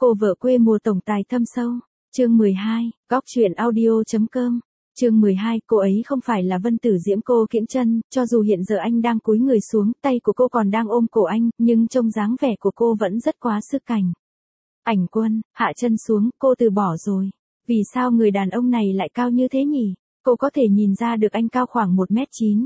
Cô vợ quê mùa tổng tài thâm sâu. Chương 12, góc truyện audio.com. Chương 12, cô ấy không phải là Vân Tử Diễm. Cô kiễng chân, cho dù hiện giờ anh đang cúi người xuống, tay của cô còn đang ôm cổ anh, nhưng trông dáng vẻ của cô vẫn rất quá sức cảnh. Ảnh Quân, hạ chân xuống, cô từ bỏ rồi. Vì sao người đàn ông này lại cao như thế nhỉ? Cô có thể nhìn ra được anh cao khoảng 1m9.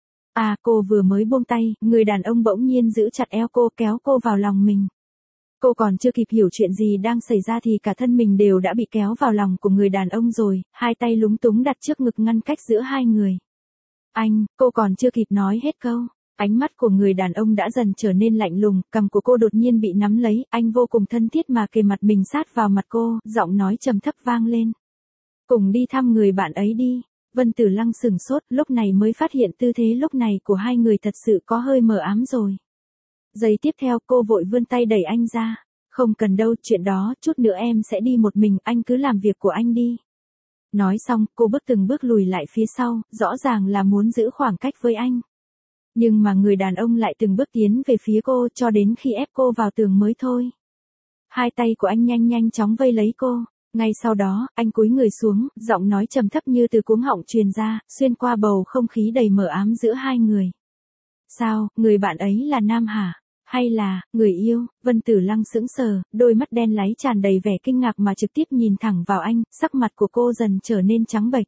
À, cô vừa mới buông tay, người đàn ông bỗng nhiên giữ chặt eo cô, kéo cô vào lòng mình. Cô còn chưa kịp hiểu chuyện gì đang xảy ra thì cả thân mình đều đã bị kéo vào lòng của người đàn ông rồi, hai tay lúng túng đặt trước ngực ngăn cách giữa hai người. Anh, cô còn chưa kịp nói hết câu. Ánh mắt của người đàn ông đã dần trở nên lạnh lùng, cằm của cô đột nhiên bị nắm lấy, anh vô cùng thân thiết mà kề mặt mình sát vào mặt cô, giọng nói trầm thấp vang lên. Cùng đi thăm người bạn ấy đi. Vân Tử Lăng sừng sốt, lúc này mới phát hiện tư thế lúc này của hai người thật sự có hơi mờ ám rồi. Giây tiếp theo cô vội vươn tay đẩy anh ra. Không cần đâu, chuyện đó, chút nữa em sẽ đi một mình, anh cứ làm việc của anh đi. Nói xong, cô bước từng bước lùi lại phía sau, rõ ràng là muốn giữ khoảng cách với anh. Nhưng mà người đàn ông lại từng bước tiến về phía cô cho đến khi ép cô vào tường mới thôi. Hai tay của anh nhanh chóng vây lấy cô. Ngay sau đó, anh cúi người xuống, giọng nói trầm thấp như từ cuống họng truyền ra, xuyên qua bầu không khí đầy mờ ám giữa hai người. Sao, người bạn ấy là nam hả? Hay là, người yêu? Vân Tử Lăng sững sờ, đôi mắt đen láy tràn đầy vẻ kinh ngạc mà trực tiếp nhìn thẳng vào anh, sắc mặt của cô dần trở nên trắng bệch.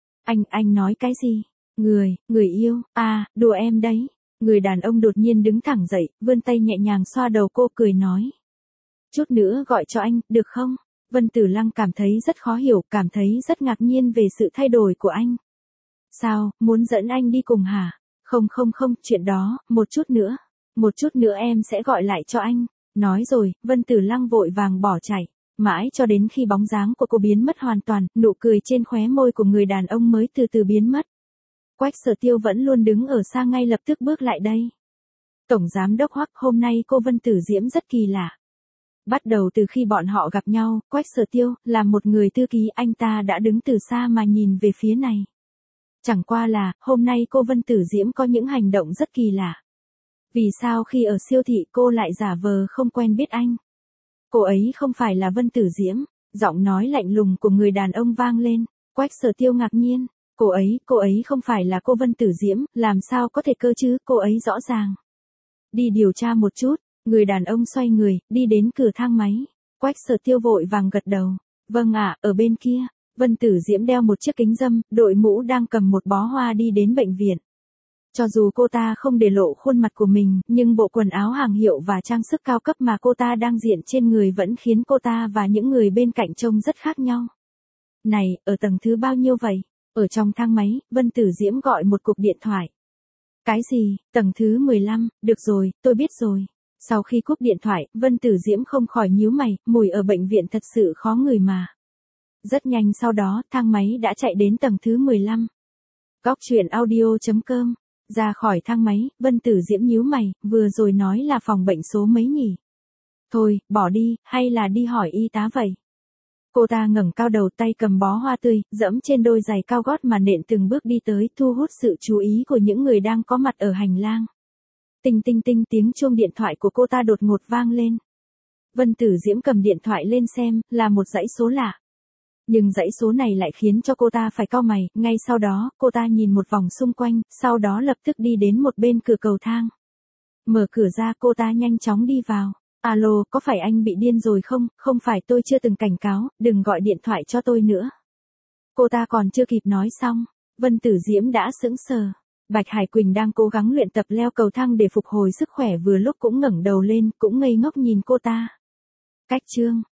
Anh nói cái gì? Người yêu, à, đùa em đấy. Người đàn ông đột nhiên đứng thẳng dậy, vươn tay nhẹ nhàng xoa đầu cô cười nói. Chút nữa gọi cho anh, được không? Vân Tử Lăng cảm thấy rất khó hiểu, cảm thấy rất ngạc nhiên về sự thay đổi của anh. Sao, muốn dẫn anh đi cùng hả? Không, chuyện đó, một chút nữa em sẽ gọi lại cho anh. Nói rồi, Vân Tử Lăng vội vàng bỏ chạy. Mãi cho đến khi bóng dáng của cô biến mất hoàn toàn, nụ cười trên khóe môi của người đàn ông mới từ từ biến mất. Quách Sở Tiêu vẫn luôn đứng ở xa ngay lập tức bước lại đây. Tổng giám đốc Hoắc, hôm nay cô Vân Tử Diễm rất kỳ lạ. Bắt đầu từ khi bọn họ gặp nhau, Quách Sở Tiêu, là một người thư ký, anh ta đã đứng từ xa mà nhìn về phía này. Chẳng qua là, hôm nay cô Vân Tử Diễm có những hành động rất kỳ lạ. Vì sao khi ở siêu thị cô lại giả vờ không quen biết anh? Cô ấy không phải là Vân Tử Diễm, giọng nói lạnh lùng của người đàn ông vang lên. Quách Sở Tiêu ngạc nhiên, cô ấy không phải là cô Vân Tử Diễm, làm sao có thể cơ chứ, cô ấy rõ ràng. Đi điều tra một chút. Người đàn ông xoay người, đi đến cửa thang máy. Quách Sở Tiêu vội vàng gật đầu. Vâng ạ, ở bên kia. Vân Tử Diễm đeo một chiếc kính râm, đội mũ đang cầm một bó hoa đi đến bệnh viện. Cho dù cô ta không để lộ khuôn mặt của mình, nhưng bộ quần áo hàng hiệu và trang sức cao cấp mà cô ta đang diện trên người vẫn khiến cô ta và những người bên cạnh trông rất khác nhau. Này, ở tầng thứ bao nhiêu vậy? Ở trong thang máy, Vân Tử Diễm gọi một cuộc điện thoại. Cái gì, tầng thứ 15, được rồi, tôi biết rồi. Sau khi cúp điện thoại, Vân Tử Diễm không khỏi nhíu mày, mùi ở bệnh viện thật sự khó ngửi mà. Rất nhanh sau đó, thang máy đã chạy đến tầng thứ 15. Góc truyện audio.com. Ra khỏi thang máy, Vân Tử Diễm nhíu mày, vừa rồi nói là phòng bệnh số mấy nhỉ? Thôi, bỏ đi, hay là đi hỏi y tá vậy? Cô ta ngẩng cao đầu, tay cầm bó hoa tươi, dẫm trên đôi giày cao gót mà nện từng bước đi tới, thu hút sự chú ý của những người đang có mặt ở hành lang. Tinh, tiếng chuông điện thoại của cô ta đột ngột vang lên. Vân Tử Diễm cầm điện thoại lên xem, là một dãy số lạ. Nhưng dãy số này lại khiến cho cô ta phải cau mày, ngay sau đó, cô ta nhìn một vòng xung quanh, sau đó lập tức đi đến một bên cửa cầu thang. Mở cửa ra, cô ta nhanh chóng đi vào. Alo, có phải anh bị điên rồi không? Không phải, tôi chưa từng cảnh cáo, đừng gọi điện thoại cho tôi nữa. Cô ta còn chưa kịp nói xong, Vân Tử Diễm đã sững sờ. Bạch Hải Quỳnh đang cố gắng luyện tập leo cầu thang để phục hồi sức khỏe vừa lúc cũng ngẩng đầu lên, cũng ngây ngốc nhìn cô ta. Cách chương